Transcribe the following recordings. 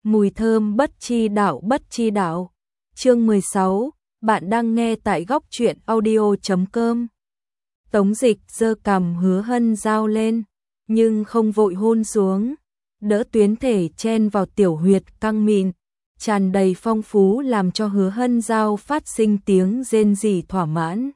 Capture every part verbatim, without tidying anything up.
Mùi thơm bất chi đạo bất chi đạo. Chương mười sáu, bạn đang nghe tại góc truyện audio chấm com. Tống Dịch giơ cằm Hứa Hân Giao lên, nhưng không vội hôn xuống, đỡ tuyến thể chen vào tiểu huyệt căng mịn, tràn đầy phong phú làm cho Hứa Hân Giao phát sinh tiếng rên rỉ thỏa mãn.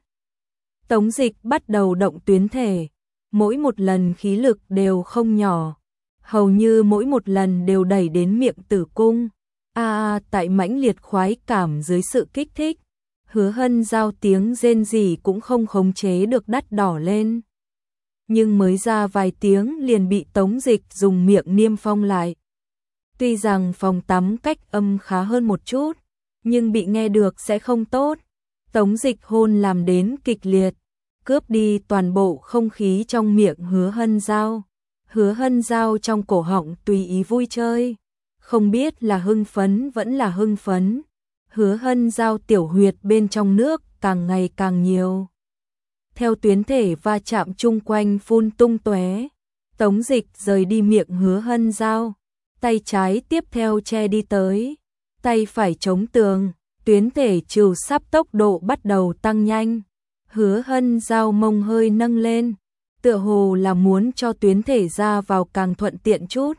Tống Dịch bắt đầu động tuyến thể, mỗi một lần khí lực đều không nhỏ, hầu như mỗi một lần đều đẩy đến miệng tử cung. A à, tại mãnh liệt khoái cảm dưới sự kích thích, Hứa Hân Giao tiếng rên rỉ cũng không khống chế được đắt đỏ lên. Nhưng mới ra vài tiếng liền bị Tống Dịch dùng miệng niêm phong lại. Tuy rằng phòng tắm cách âm khá hơn một chút, nhưng bị nghe được sẽ không tốt. Tống Dịch hôn làm đến kịch liệt, cướp đi toàn bộ không khí trong miệng Hứa Hân Giao. Hứa Hân Giao trong cổ họng tùy ý vui chơi, không biết là hưng phấn vẫn là hưng phấn. Hứa Hân Giao tiểu huyệt bên trong nước càng ngày càng nhiều, theo tuyến thể va chạm chung quanh phun tung tóe. Tống Dịch rời đi miệng Hứa Hân Giao, tay trái tiếp theo che đi tới, tay phải chống tường, tuyến thể trừ sắp tốc độ bắt đầu tăng nhanh. Hứa Hân Giao mông hơi nâng lên, tựa hồ là muốn cho tuyến thể ra vào càng thuận tiện chút.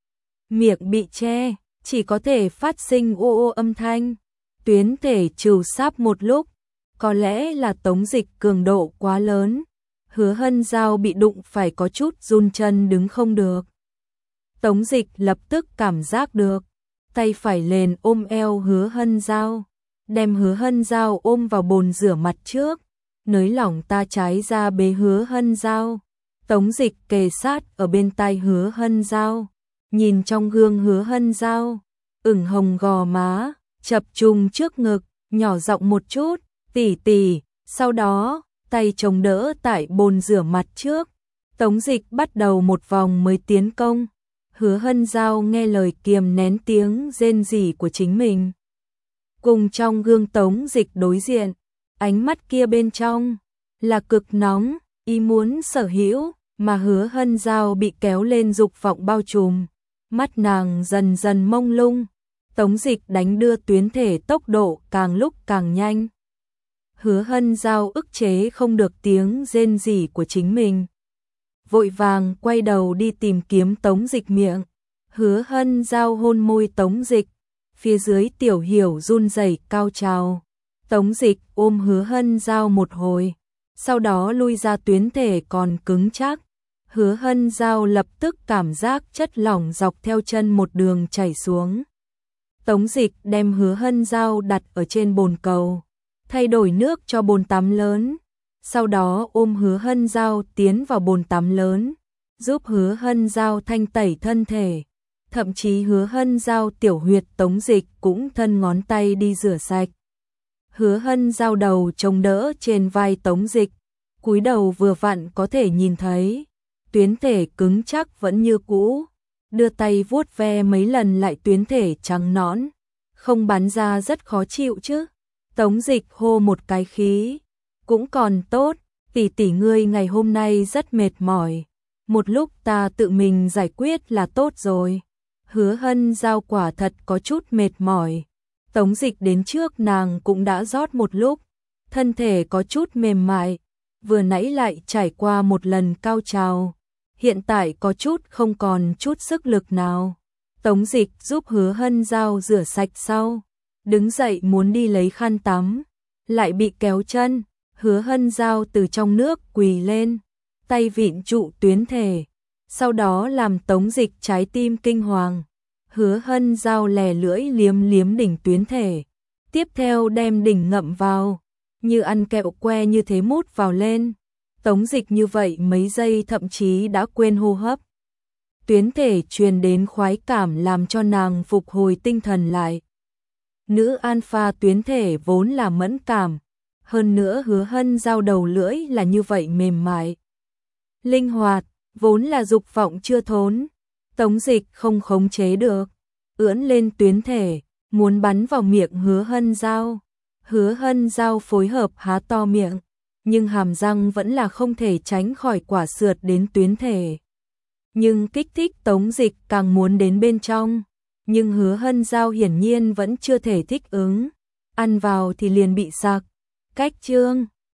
Miệng bị che, chỉ có thể phát sinh ô ô âm thanh. Tuyến thể trừ sáp một lúc, có lẽ là Tống Dịch cường độ quá lớn, Hứa Hân Giao bị đụng phải có chút run chân đứng không được. Tống Dịch lập tức cảm giác được, tay phải lên ôm eo Hứa Hân Giao, đem Hứa Hân Giao ôm vào bồn rửa mặt trước, nới lỏng ta trái ra bế Hứa Hân Giao. Tống Dịch kề sát ở bên tai Hứa Hân Giao, nhìn trong gương Hứa Hân Giao, ửng hồng gò má, chập trùng trước ngực, nhỏ giọng một chút, tỷ tỷ. Sau đó, tay chống đỡ tại bồn rửa mặt trước, Tống Dịch bắt đầu một vòng mới tiến công. Hứa Hân Giao nghe lời kiềm nén tiếng rên rỉ của chính mình, cùng trong gương Tống Dịch đối diện, ánh mắt kia bên trong là cực nóng, ý muốn sở hữu, mà Hứa Hân Giao bị kéo lên dục vọng bao trùm, mắt nàng dần dần mông lung. Tống Dịch đánh đưa tuyến thể tốc độ càng lúc càng nhanh. Hứa Hân Giao ức chế không được tiếng rên rỉ của chính mình, vội vàng quay đầu đi tìm kiếm Tống Dịch miệng. Hứa Hân Giao hôn môi Tống Dịch, phía dưới tiểu hiểu run rẩy cao trào. Tống Dịch ôm Hứa Hân Giao một hồi, sau đó lui ra, tuyến thể còn cứng chắc. Hứa Hân Giao lập tức cảm giác chất lỏng dọc theo chân một đường chảy xuống. Tống Dịch đem Hứa Hân Giao đặt ở trên bồn cầu, thay đổi nước cho bồn tắm lớn, sau đó ôm Hứa Hân Giao tiến vào bồn tắm lớn, giúp Hứa Hân Giao thanh tẩy thân thể. Thậm chí Hứa Hân Giao tiểu huyệt Tống Dịch cũng thân ngón tay đi rửa sạch. Hứa Hân Giao đầu chống đỡ trên vai Tống Dịch, cúi đầu vừa vặn có thể nhìn thấy, tuyến thể cứng chắc vẫn như cũ. Đưa tay vuốt ve mấy lần lại tuyến thể trắng nõn, không bắn ra rất khó chịu chứ. Tống Dịch hô một cái khí, cũng còn tốt, tỷ tỷ ngươi ngày hôm nay rất mệt mỏi, một lúc ta tự mình giải quyết là tốt rồi. Hứa Hân Giao quả thật có chút mệt mỏi, Tống Dịch đến trước nàng cũng đã rót một lúc, thân thể có chút mềm mại, vừa nãy lại trải qua một lần cao trào, hiện tại có chút không còn chút sức lực nào. Tống Dịch giúp Hứa Hân Giao rửa sạch sau, đứng dậy muốn đi lấy khăn tắm, lại bị kéo chân. Hứa Hân Giao từ trong nước quỳ lên, tay vịn trụ tuyến thể, sau đó làm Tống Dịch trái tim kinh hoàng. Hứa Hân Giao lè lưỡi liếm liếm đỉnh tuyến thể, tiếp theo đem đỉnh ngậm vào, như ăn kẹo que như thế mút vào lên. Tống Dịch như vậy mấy giây thậm chí đã quên hô hấp. Tuyến thể truyền đến khoái cảm làm cho nàng phục hồi tinh thần lại. Nữ alpha tuyến thể vốn là mẫn cảm, hơn nữa Hứa Hân Giao đầu lưỡi là như vậy mềm mại, linh hoạt, vốn là dục vọng chưa thốn. Tống Dịch không khống chế được, ưỡn lên tuyến thể, muốn bắn vào miệng Hứa Hân Giao. Hứa Hân Giao phối hợp há to miệng, nhưng hàm răng vẫn là không thể tránh khỏi quả sượt đến tuyến thể. Nhưng kích thích Tống Dịch càng muốn đến bên trong. nhưng Hứa Hân Giao hiển nhiên vẫn chưa thể thích ứng, ăn vào thì liền bị sặc. Cách chương